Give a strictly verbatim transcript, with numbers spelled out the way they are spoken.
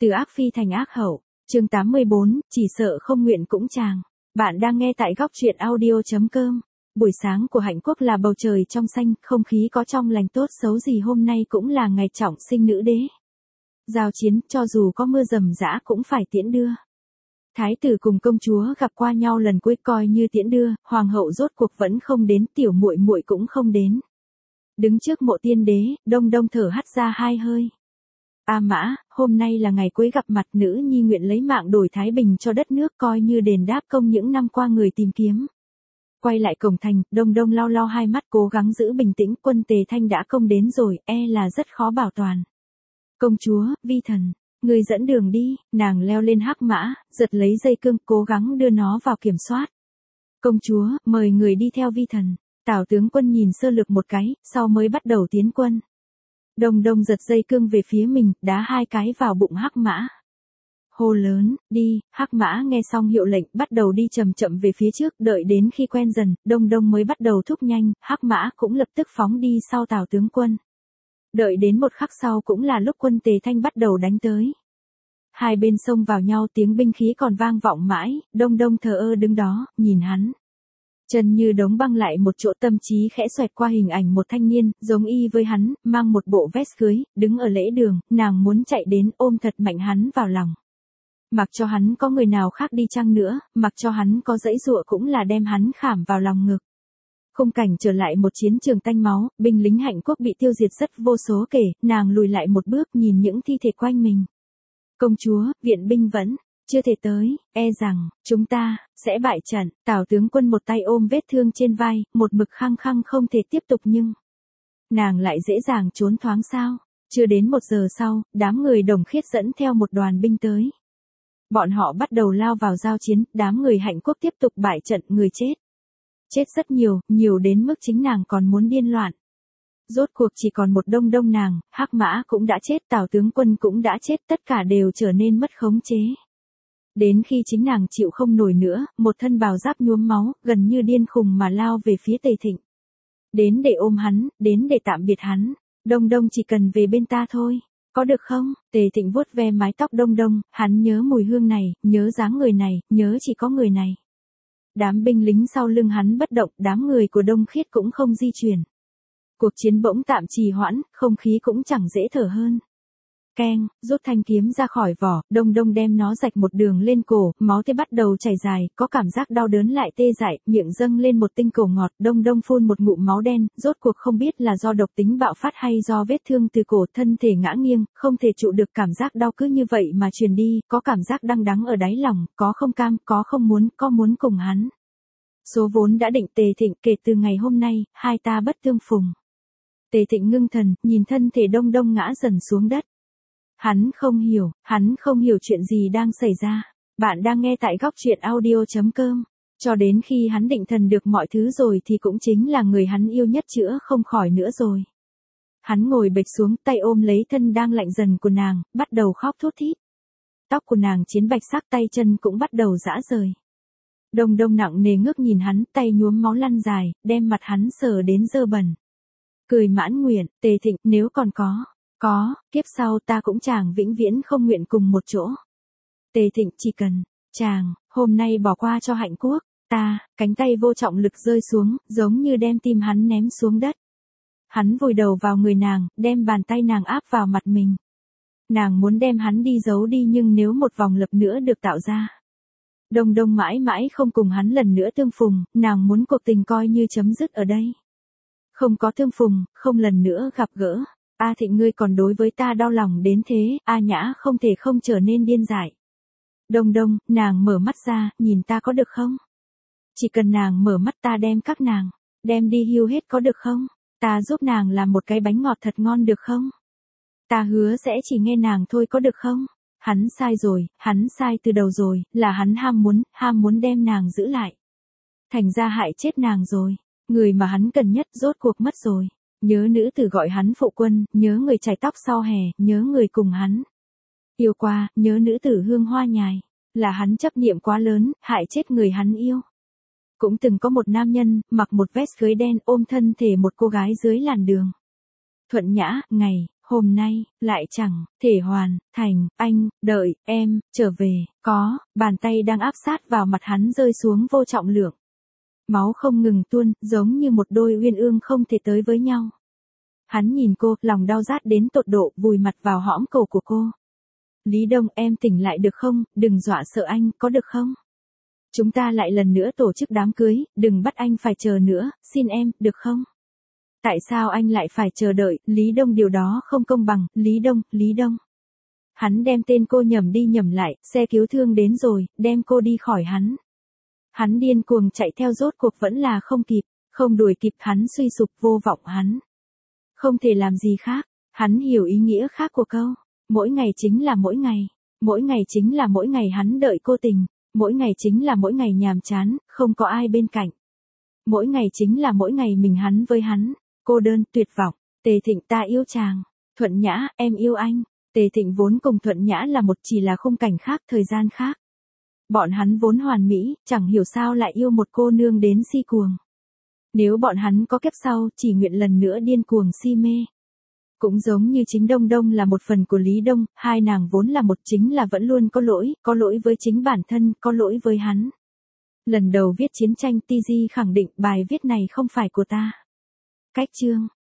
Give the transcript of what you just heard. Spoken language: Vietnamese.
Từ ác phi thành ác hậu, chương tám mươi bốn, chỉ sợ không nguyện cũng chàng. Bạn đang nghe tại góc truyện audio chấm com. Buổi sáng của hạnh quốc là bầu trời trong xanh, không khí có trong lành, tốt xấu gì hôm nay cũng là ngày trọng sinh nữ đế. Giao chiến, cho dù có mưa rầm rã cũng phải tiễn đưa. Thái tử cùng công chúa gặp qua nhau lần cuối, coi như tiễn đưa, hoàng hậu rốt cuộc vẫn không đến, tiểu muội muội cũng không đến. Đứng trước mộ tiên đế, Đông Đông thở hắt ra hai hơi. A Mã, hôm nay là ngày cuối gặp mặt, nữ nhi nguyện lấy mạng đổi thái bình cho đất nước, coi như đền đáp công những năm qua người tìm kiếm. Quay lại cổng thành, Đông Đông lau lau hai mắt, cố gắng giữ bình tĩnh, quân Tề Thanh đã công đến rồi, e là rất khó bảo toàn. Công chúa, vi thần, người dẫn đường đi. Nàng leo lên hắc mã, giật lấy dây cương, cố gắng đưa nó vào kiểm soát. Công chúa, mời người đi theo vi thần. Tào tướng quân nhìn sơ lược một cái, sau mới bắt đầu tiến quân. Đông Đông giật dây cương về phía mình, đá hai cái vào bụng hắc mã. Hô lớn, đi. Hắc mã nghe xong hiệu lệnh, bắt đầu đi chậm chậm về phía trước, đợi đến khi quen dần, Đông Đông mới bắt đầu thúc nhanh, hắc mã cũng lập tức phóng đi sau Tào tướng quân. Đợi đến một khắc sau cũng là lúc quân Tề Thanh bắt đầu đánh tới. Hai bên xông vào nhau, tiếng binh khí còn vang vọng mãi, Đông Đông thờ ơ đứng đó, nhìn hắn. Chân như đống băng lại một chỗ, tâm trí khẽ xoẹt qua hình ảnh một thanh niên, giống y với hắn, mang một bộ vest cưới, đứng ở lễ đường, nàng muốn chạy đến ôm thật mạnh hắn vào lòng. Mặc cho hắn có người nào khác đi chăng nữa, mặc cho hắn có dãy dụa cũng là đem hắn khảm vào lòng ngực. Khung cảnh trở lại một chiến trường tanh máu, binh lính hạnh quốc bị tiêu diệt rất vô số kể, nàng lùi lại một bước nhìn những thi thể quanh mình. Công chúa, viện binh vẫn chưa thể tới, e rằng, chúng ta, sẽ bại trận. Tào tướng quân một tay ôm vết thương trên vai, một mực khăng khăng không thể tiếp tục, nhưng nàng lại dễ dàng trốn thoáng sao. Chưa đến một giờ sau, đám người Đồng Khiết dẫn theo một đoàn binh tới. Bọn họ bắt đầu lao vào giao chiến, đám người hạnh quốc tiếp tục bại trận, người chết. Chết rất nhiều, nhiều đến mức chính nàng còn muốn điên loạn. Rốt cuộc chỉ còn một Đông Đông nàng, hắc mã cũng đã chết, Tào tướng quân cũng đã chết, tất cả đều trở nên mất khống chế. Đến khi chính nàng chịu không nổi nữa, một thân bào giáp nhuốm máu, gần như điên khùng mà lao về phía Tề Thịnh. Đến để ôm hắn, đến để tạm biệt hắn. Đông Đông chỉ cần về bên ta thôi, có được không? Tề Thịnh vuốt ve mái tóc Đông Đông, hắn nhớ mùi hương này, nhớ dáng người này, nhớ chỉ có người này. Đám binh lính sau lưng hắn bất động, đám người của Đông Khiết cũng không di chuyển. Cuộc chiến bỗng tạm trì hoãn, không khí cũng chẳng dễ thở hơn. Keng, rút thanh kiếm ra khỏi vỏ, Đông Đông đem nó rạch một đường lên cổ, máu tê bắt đầu chảy dài, có cảm giác đau đớn lại tê dại, miệng dâng lên một tinh cổ ngọt, Đông Đông phun một ngụm máu đen, rốt cuộc không biết là do độc tính bạo phát hay do vết thương từ cổ, thân thể ngã nghiêng, không thể trụ được, cảm giác đau cứ như vậy mà truyền đi, có cảm giác đắng đắng ở đáy lòng, có không cam, có không muốn, có muốn cùng hắn. Số vốn đã định. Tề Thịnh, kể từ ngày hôm nay, hai ta bất tương phùng. Tề Thịnh ngưng thần, nhìn thân thể Đông Đông ngã dần xuống đất. Hắn không hiểu, hắn không hiểu chuyện gì đang xảy ra. Bạn đang nghe tại góc truyện audio chấm com. Cho đến khi hắn định thần được mọi thứ rồi thì cũng chính là người hắn yêu nhất chữa không khỏi nữa rồi. Hắn ngồi bệt xuống, tay ôm lấy thân đang lạnh dần của nàng, bắt đầu khóc thút thít. Tóc của nàng chiến bạch sắc, tay chân cũng bắt đầu rã rời. Đông Đông nặng nề ngước nhìn hắn, tay nhuốm máu lăn dài, đem mặt hắn sờ đến dơ bẩn. Cười mãn nguyện, Tề Thịnh, nếu còn có, có, kiếp sau ta cũng chàng vĩnh viễn không nguyện cùng một chỗ. Tề Thịnh, chỉ cần, chàng, hôm nay bỏ qua cho hạnh quốc, ta, cánh tay vô trọng lực rơi xuống, giống như đem tim hắn ném xuống đất. Hắn vùi đầu vào người nàng, đem bàn tay nàng áp vào mặt mình. Nàng muốn đem hắn đi giấu đi, nhưng nếu một vòng lập nữa được tạo ra. Đông Đông mãi mãi không cùng hắn lần nữa tương phùng, nàng muốn cuộc tình coi như chấm dứt ở đây. Không có tương phùng, không lần nữa gặp gỡ. A Thịnh, ngươi còn đối với ta đau lòng đến thế, A Nhã không thể không trở nên điên dại. Đông Đông, nàng mở mắt ra, nhìn ta có được không? Chỉ cần nàng mở mắt, ta đem các nàng, đem đi hưu hết, có được không? Ta giúp nàng làm một cái bánh ngọt thật ngon được không? Ta hứa sẽ chỉ nghe nàng thôi, có được không? Hắn sai rồi, hắn sai từ đầu rồi, là hắn ham muốn, ham muốn đem nàng giữ lại. Thành ra hại chết nàng rồi, người mà hắn cần nhất rốt cuộc mất rồi. Nhớ nữ tử gọi hắn phụ quân, nhớ người chải tóc sau hè, nhớ người cùng hắn yêu qua, nhớ nữ tử hương hoa nhài, là hắn chấp niệm quá lớn, hại chết người hắn yêu. Cũng từng có một nam nhân, mặc một vest cưới đen ôm thân thể một cô gái dưới làn đường. Thuận nhã, ngày, Hôm nay, lại chẳng thể hoàn thành, anh, đợi, em, trở về, có, bàn tay đang áp sát vào mặt hắn rơi xuống vô trọng lượng. Máu không ngừng tuôn, giống như một đôi uyên ương không thể tới với nhau. Hắn nhìn cô, lòng đau rát đến tột độ, vùi mặt vào hõm cổ của cô. Lý Đông, em tỉnh lại được không, đừng dọa sợ anh, có được không? Chúng ta lại lần nữa tổ chức đám cưới, đừng bắt anh phải chờ nữa, xin em, được không? Tại sao anh lại phải chờ đợi, Lý Đông, điều đó không công bằng, Lý Đông, Lý Đông. Hắn đem tên cô nhầm đi nhầm lại, xe cứu thương đến rồi, đem cô đi khỏi hắn. Hắn điên cuồng chạy theo, rốt cuộc vẫn là không kịp, không đuổi kịp, hắn suy sụp, vô vọng, hắn không thể làm gì khác. Hắn hiểu ý nghĩa khác của câu, mỗi ngày chính là mỗi ngày, mỗi ngày chính là mỗi ngày hắn đợi cô tình, mỗi ngày chính là mỗi ngày nhàm chán, không có ai bên cạnh. Mỗi ngày chính là mỗi ngày mình hắn với hắn, cô đơn, tuyệt vọng. Tề Thịnh, ta yêu chàng. Thuận Nhã, em yêu anh. Tề Thịnh vốn cùng Thuận Nhã là một, chỉ là khung cảnh khác, thời gian khác. Bọn hắn vốn hoàn mỹ, chẳng hiểu sao lại yêu một cô nương đến si cuồng. Nếu bọn hắn có kiếp sau, chỉ nguyện lần nữa điên cuồng si mê. Cũng giống như chính Đông Đông là một phần của Lý Đông, hai nàng vốn là một, chính là vẫn luôn có lỗi, có lỗi với chính bản thân, có lỗi với hắn. Lần đầu viết chiến tranh, Ti Di khẳng định bài viết này không phải của ta. Cách chương